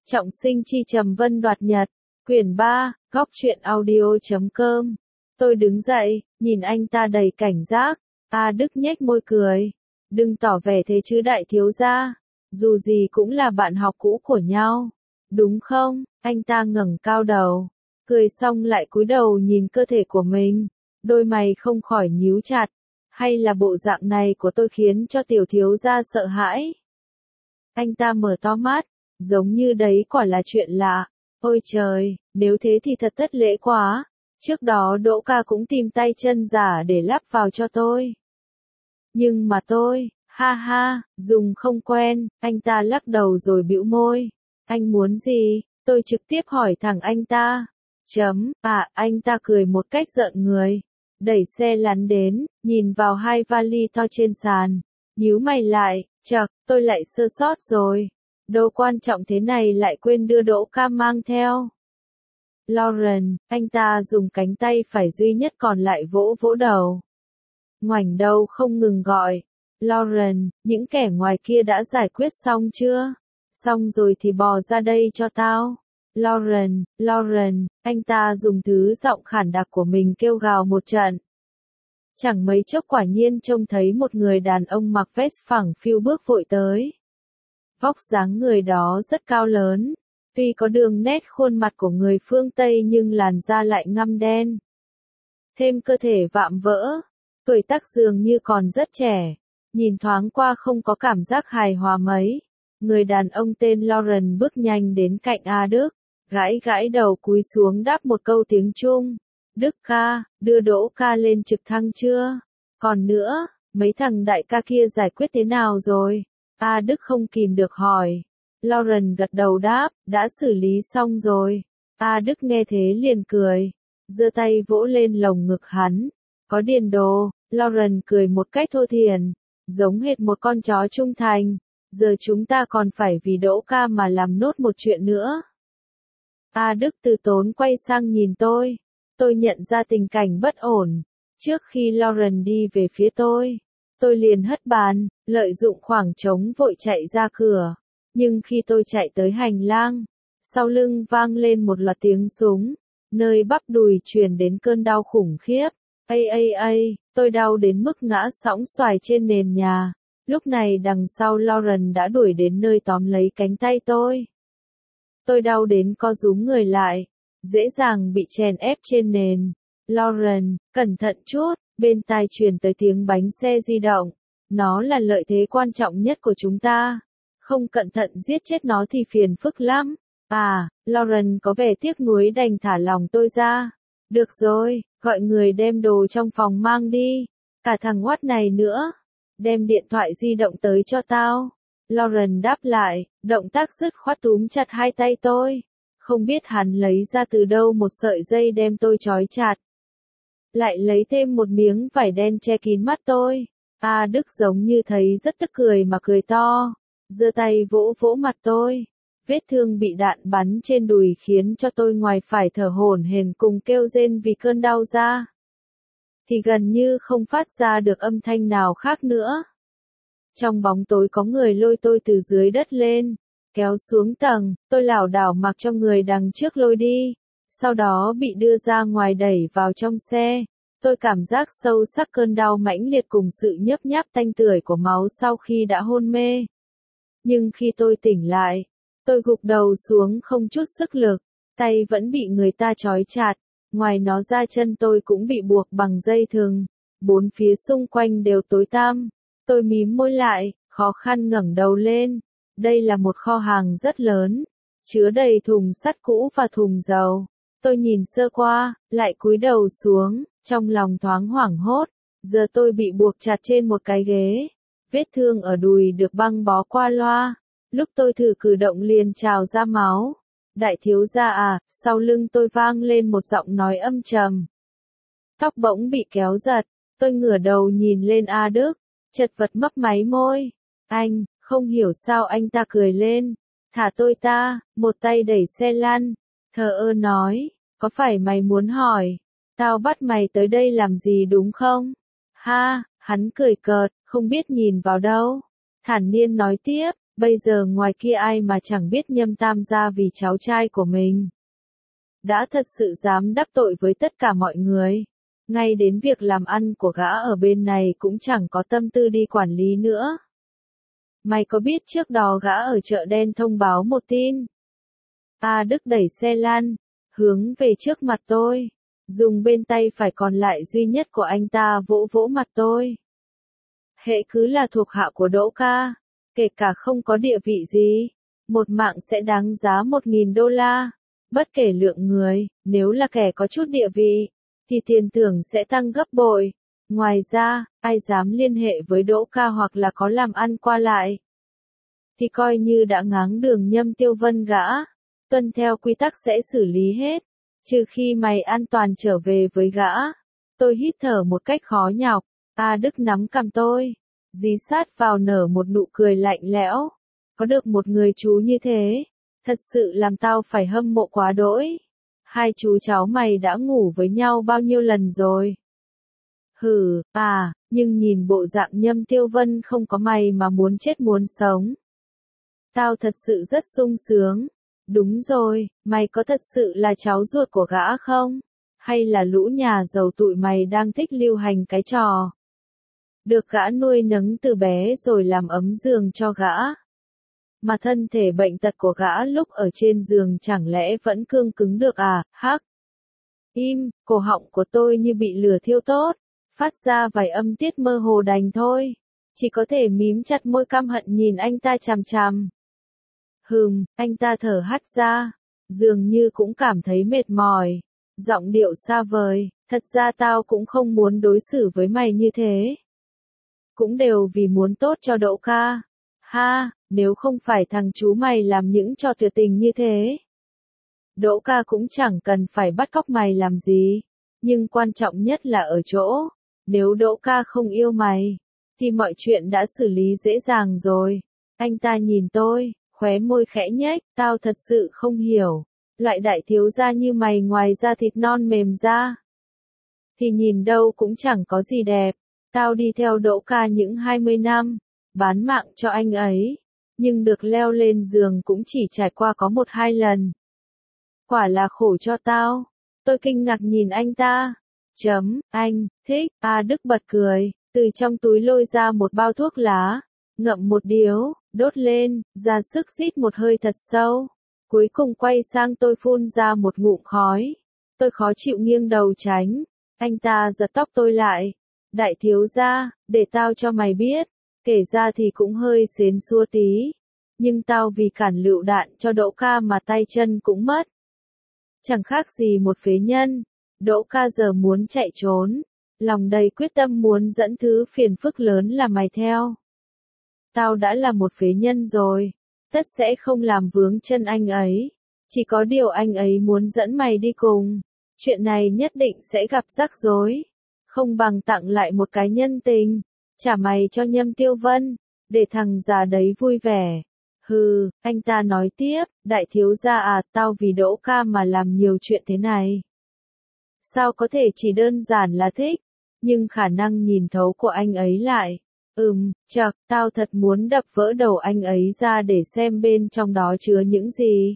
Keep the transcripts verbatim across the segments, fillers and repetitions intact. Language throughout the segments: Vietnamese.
Trọng sinh chi trầm vân đoạt nhật, quyển ba, góc truyện audio chấm com. Tôi đứng dậy, nhìn anh ta đầy cảnh giác. A Đức nhếch môi cười. Đừng tỏ vẻ thế chứ đại thiếu gia. Dù gì cũng là bạn học cũ của nhau. Đúng không? Anh ta ngẩng cao đầu. Cười xong lại cúi đầu nhìn cơ thể của mình. Đôi mày không khỏi nhíu chặt. Hay là bộ dạng này của tôi khiến cho tiểu thiếu gia sợ hãi? Anh ta mở to mắt. Giống như đấy quả là chuyện lạ. Ôi trời, nếu thế thì thật thất lễ quá. Trước đó Đỗ ca cũng tìm tay chân giả để lắp vào cho tôi. Nhưng mà tôi, ha ha, dùng không quen, anh ta lắc đầu rồi bĩu môi. Anh muốn gì? Tôi trực tiếp hỏi thẳng anh ta. Chấm, à, anh ta cười một cách giận người. Đẩy xe lăn đến, nhìn vào hai vali to trên sàn. Nhíu mày lại, chậc, tôi lại sơ sót rồi. Đồ quan trọng thế này lại quên đưa Đỗ ca mang theo. Lauren, anh ta dùng cánh tay phải duy nhất còn lại vỗ vỗ đầu. Ngoảnh đầu không ngừng gọi. Lauren, những kẻ ngoài kia đã giải quyết xong chưa? Xong rồi thì bò ra đây cho tao. Lauren, Lauren, anh ta dùng thứ giọng khản đặc của mình kêu gào một trận. Chẳng mấy chốc quả nhiên trông thấy một người đàn ông mặc vest phẳng phiu bước vội tới. Vóc dáng người đó rất cao lớn, tuy có đường nét khuôn mặt của người phương Tây nhưng làn da lại ngăm đen. Thêm cơ thể vạm vỡ, tuổi tác dường như còn rất trẻ, nhìn thoáng qua không có cảm giác hài hòa mấy. Người đàn ông tên Lauren bước nhanh đến cạnh A Đức, gãi gãi đầu cúi xuống đáp một câu tiếng Trung. Đức ca, đưa Đỗ ca lên trực thăng chưa? Còn nữa, mấy thằng đại ca kia giải quyết thế nào rồi? A Đức không kìm được hỏi. Lauren gật đầu đáp, đã xử lý xong rồi. A Đức nghe thế liền cười, giơ tay vỗ lên lồng ngực hắn. Có điền đồ, Lauren cười một cách thô thiển, giống hệt một con chó trung thành. Giờ chúng ta còn phải vì Đỗ ca mà làm nốt một chuyện nữa. A Đức từ tốn quay sang nhìn tôi. Tôi nhận ra tình cảnh bất ổn. Trước khi Lauren đi về phía tôi, tôi liền hất bàn, lợi dụng khoảng trống vội chạy ra cửa. Nhưng khi tôi chạy tới hành lang, sau lưng vang lên một loạt tiếng súng, nơi bắp đùi truyền đến cơn đau khủng khiếp. Ây ây ây, tôi đau đến mức ngã sõng xoài trên nền nhà. Lúc này đằng sau Lauren đã đuổi đến nơi tóm lấy cánh tay tôi. Tôi đau đến co rúm người lại, dễ dàng bị chèn ép trên nền. Lauren, cẩn thận chút, bên tai truyền tới tiếng bánh xe di động. Nó là lợi thế quan trọng nhất của chúng ta. Không cẩn thận giết chết nó thì phiền phức lắm. À, Lauren có vẻ tiếc nuối đành thả lòng tôi ra. Được rồi, gọi người đem đồ trong phòng mang đi. Cả thằng oát này nữa. Đem điện thoại di động tới cho tao. Lauren đáp lại, động tác dứt khoát túm chặt hai tay tôi. Không biết hắn lấy ra từ đâu một sợi dây đem tôi trói chặt. Lại lấy thêm một miếng vải đen che kín mắt tôi. A Đức giống như thấy rất tức cười mà cười to. Giơ tay vỗ vỗ mặt tôi. Vết thương bị đạn bắn trên đùi khiến cho tôi ngoài phải thở hổn hển cùng kêu rên vì cơn đau ra, thì gần như không phát ra được âm thanh nào khác nữa. Trong bóng tối có người lôi tôi từ dưới đất lên, kéo xuống tầng, tôi lảo đảo mặc cho người đằng trước lôi đi, sau đó bị đưa ra ngoài đẩy vào trong xe. Tôi cảm giác sâu sắc cơn đau mãnh liệt cùng sự nhấp nháp tanh tưởi của máu sau khi đã hôn mê. Nhưng khi tôi tỉnh lại, tôi gục đầu xuống không chút sức lực, tay vẫn bị người ta trói chặt, ngoài nó ra chân tôi cũng bị buộc bằng dây thừng, bốn phía xung quanh đều tối tăm. Tôi mím môi lại, khó khăn ngẩng đầu lên. Đây là một kho hàng rất lớn, chứa đầy thùng sắt cũ và thùng dầu. Tôi nhìn sơ qua, lại cúi đầu xuống, trong lòng thoáng hoảng hốt. Giờ tôi bị buộc chặt trên một cái ghế. Vết thương ở đùi được băng bó qua loa. Lúc tôi thử cử động liền trào ra máu. Đại thiếu gia à, sau lưng tôi vang lên một giọng nói âm trầm. Tóc bỗng bị kéo giật, tôi ngửa đầu nhìn lên A Đức, chật vật mấp máy môi. Anh, không hiểu sao anh ta cười lên. Thả tôi ta, một tay đẩy xe lăn. Thờ ơ nói, có phải mày muốn hỏi, tao bắt mày tới đây làm gì đúng không? Ha, hắn cười cợt, không biết nhìn vào đâu. Thản nhiên nói tiếp, Bây giờ ngoài kia ai mà chẳng biết Nhâm Tam gia vì cháu trai của mình đã thật sự dám đắc tội với tất cả mọi người. Ngay đến việc làm ăn của gã ở bên này cũng chẳng có tâm tư đi quản lý nữa. Mày có biết trước đó gã ở chợ đen thông báo một tin? A Đức đẩy xe lan, hướng về trước mặt tôi, dùng bên tay phải còn lại duy nhất của anh ta vỗ vỗ mặt tôi. Hễ cứ là thuộc hạ của Đỗ ca, kể cả không có địa vị gì, một mạng sẽ đáng giá một nghìn đô la. Bất kể lượng người, nếu là kẻ có chút địa vị, thì tiền thưởng sẽ tăng gấp bội. Ngoài ra, ai dám liên hệ với Đỗ ca hoặc là có làm ăn qua lại, thì coi như đã ngáng đường Nhâm Tiêu Vân gã. Tuân theo quy tắc sẽ xử lý hết, trừ khi mày an toàn trở về với gã. Tôi hít thở một cách khó nhọc, A Đức nắm cằm tôi, dí sát vào nở một nụ cười lạnh lẽo. Có được một người chú như thế, thật sự làm tao phải hâm mộ quá đỗi. Hai chú cháu mày đã ngủ với nhau bao nhiêu lần rồi? Hừ, à, nhưng nhìn bộ dạng Nhâm Tiêu Vân không có mày mà muốn chết muốn sống. Tao thật sự rất sung sướng. Đúng rồi, mày có thật sự là cháu ruột của gã không? Hay là lũ nhà giàu tụi mày đang thích lưu hành cái trò được gã nuôi nấng từ bé rồi làm ấm giường cho gã? Mà thân thể bệnh tật của gã lúc ở trên giường chẳng lẽ vẫn cương cứng được à? Hắc! Im, cổ họng của tôi như bị lửa thiêu tốt, phát ra vài âm tiết mơ hồ đành thôi. Chỉ có thể mím chặt môi căm hận nhìn anh ta chằm chằm. Hừm, anh ta thở hắt ra, dường như cũng cảm thấy mệt mỏi. Giọng điệu xa vời, thật ra tao cũng không muốn đối xử với mày như thế. Cũng đều vì muốn tốt cho Đỗ ca. Ha, nếu không phải thằng chú mày làm những trò tuyệt tình như thế, Đỗ ca cũng chẳng cần phải bắt cóc mày làm gì. Nhưng quan trọng nhất là ở chỗ, nếu Đỗ ca không yêu mày, thì mọi chuyện đã xử lý dễ dàng rồi. Anh ta nhìn tôi, khóe môi khẽ nhếch, tao thật sự không hiểu. Loại đại thiếu gia như mày ngoài da thịt non mềm ra, thì nhìn đâu cũng chẳng có gì đẹp. Tao đi theo Đỗ ca những hai mươi năm, bán mạng cho anh ấy, nhưng được leo lên giường cũng chỉ trải qua có một hai lần. Quả là khổ cho tao. Tôi kinh ngạc nhìn anh ta. Chấm, anh, thích, A Đức bật cười, từ trong túi lôi ra một bao thuốc lá, ngậm một điếu, đốt lên, ra sức rít một hơi thật sâu. Cuối cùng quay sang tôi phun ra một ngụm khói. Tôi khó chịu nghiêng đầu tránh. Anh ta giật tóc tôi lại. Đại thiếu gia, để tao cho mày biết, kể ra thì cũng hơi xến xua tí. Nhưng tao vì cản lựu đạn cho Đỗ ca mà tay chân cũng mất. Chẳng khác gì một phế nhân. Đỗ ca giờ muốn chạy trốn, lòng đầy quyết tâm muốn dẫn thứ phiền phức lớn là mày theo. Tao đã là một phế nhân rồi, tất sẽ không làm vướng chân anh ấy. Chỉ có điều anh ấy muốn dẫn mày đi cùng. Chuyện này nhất định sẽ gặp rắc rối. Không bằng tặng lại một cái nhân tình, trả mày cho Nhâm Tiêu Vân, để thằng già đấy vui vẻ. Hừ, anh ta nói tiếp, đại thiếu gia à, tao vì Đỗ ca mà làm nhiều chuyện thế này. Sao có thể chỉ đơn giản là thích, nhưng khả năng nhìn thấu của anh ấy lại. Ừm, chậc, tao thật muốn đập vỡ đầu anh ấy ra để xem bên trong đó chứa những gì.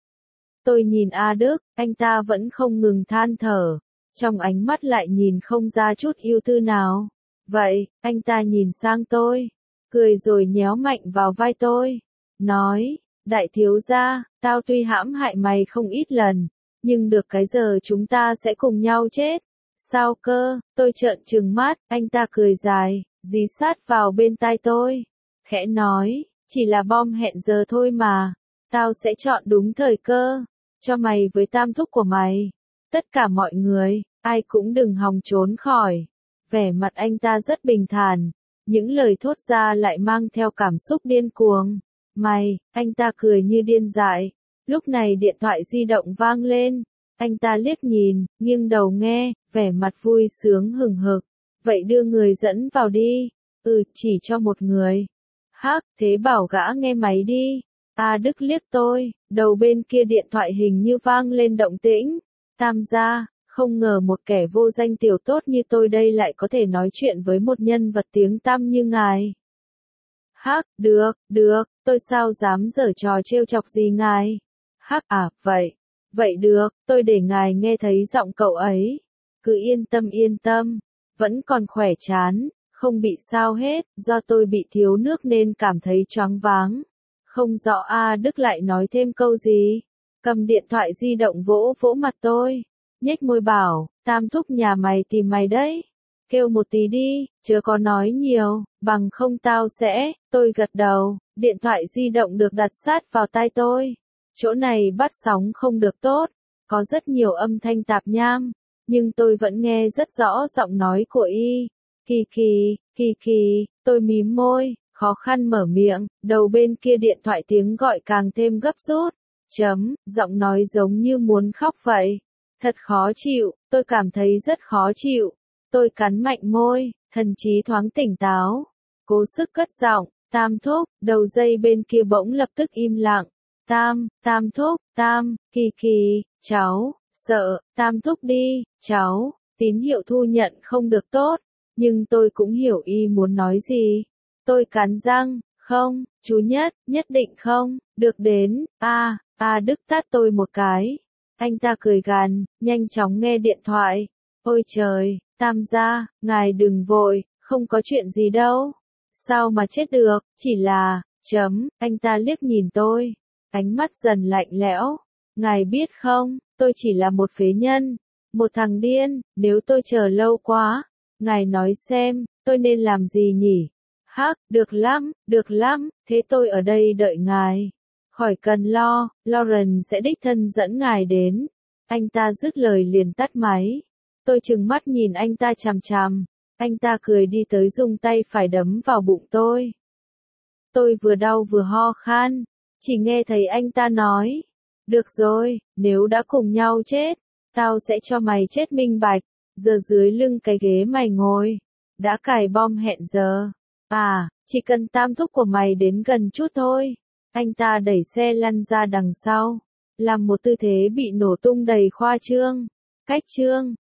Tôi nhìn A Đức, anh ta vẫn không ngừng than thở, trong ánh mắt lại nhìn không ra chút ưu tư nào. Vậy, anh ta nhìn sang tôi, cười rồi nhéo mạnh vào vai tôi, nói, đại thiếu gia, tao tuy hãm hại mày không ít lần, nhưng được cái giờ chúng ta sẽ cùng nhau chết. Sao cơ? Tôi trợn trừng mắt, anh ta cười dài, dí sát vào bên tai tôi, khẽ nói, chỉ là bom hẹn giờ thôi mà, tao sẽ chọn đúng thời cơ, cho mày với tam thúc của mày. Tất cả mọi người, ai cũng đừng hòng trốn khỏi. Vẻ mặt anh ta rất bình thản, những lời thốt ra lại mang theo cảm xúc điên cuồng. Mày, anh ta cười như điên dại. Lúc này điện thoại di động vang lên, anh ta liếc nhìn, nghiêng đầu nghe, vẻ mặt vui sướng hừng hực. Vậy đưa người dẫn vào đi. Ừ, chỉ cho một người. Hắc, thế bảo gã nghe máy đi. A Đức liếc tôi, đầu bên kia điện thoại hình như vang lên động tĩnh. Tam gia, không ngờ một kẻ vô danh tiểu tốt như tôi đây lại có thể nói chuyện với một nhân vật tiếng tăm như ngài. Hắc, được, được, tôi sao dám giở trò trêu chọc gì ngài. Hắc à, vậy, vậy được, tôi để ngài nghe thấy giọng cậu ấy. Cứ yên tâm yên tâm, vẫn còn khỏe chán, không bị sao hết, do tôi bị thiếu nước nên cảm thấy choáng váng. Không rõ A Đức lại nói thêm câu gì, cầm điện thoại di động vỗ vỗ mặt tôi, nhếch môi bảo, Tam thúc nhà mày tìm mày đấy. Kêu một tí đi, chớ có nói nhiều, bằng không tao sẽ, tôi gật đầu, điện thoại di động được đặt sát vào tai tôi. Chỗ này bắt sóng không được tốt, có rất nhiều âm thanh tạp nham, nhưng tôi vẫn nghe rất rõ giọng nói của y. Kỳ kỳ, kỳ kỳ, tôi mím môi, khó khăn mở miệng, đầu bên kia điện thoại tiếng gọi càng thêm gấp rút. Chấm, giọng nói giống như muốn khóc vậy. Thật khó chịu, tôi cảm thấy rất khó chịu. Tôi cắn mạnh môi, thần trí thoáng tỉnh táo. Cố sức cất giọng, Tam thúc, đầu dây bên kia bỗng lập tức im lặng. Tam, Tam thúc, Tam, kỳ kỳ, cháu, sợ, Tam thúc đi, cháu, tín hiệu thu nhận không được tốt, nhưng tôi cũng hiểu y muốn nói gì. Tôi cắn răng, không, chú Nhất, nhất định không, được đến, a, a Đức tát tôi một cái. Anh ta cười gằn, nhanh chóng nghe điện thoại. Ôi trời, Tam gia, ngài đừng vội, không có chuyện gì đâu. Sao mà chết được, chỉ là, chấm, anh ta liếc nhìn tôi. Ánh mắt dần lạnh lẽo. Ngài biết không, tôi chỉ là một phế nhân, một thằng điên, nếu tôi chờ lâu quá, ngài nói xem, tôi nên làm gì nhỉ? Hắc, được lắm, được lắm, thế tôi ở đây đợi ngài. Khỏi cần lo, Lauren sẽ đích thân dẫn ngài đến. Anh ta dứt lời liền tắt máy. Tôi trừng mắt nhìn anh ta chằm chằm. Anh ta cười đi tới dùng tay phải đấm vào bụng tôi. Tôi vừa đau vừa ho khan. Chỉ nghe thấy anh ta nói. Được rồi, nếu đã cùng nhau chết, tao sẽ cho mày chết minh bạch. Giờ dưới lưng cái ghế mày ngồi, đã cài bom hẹn giờ. À, chỉ cần Tam thúc của mày đến gần chút thôi. Anh ta đẩy xe lăn ra đằng sau, làm một tư thế bị nổ tung đầy khoa trương. Cách trương,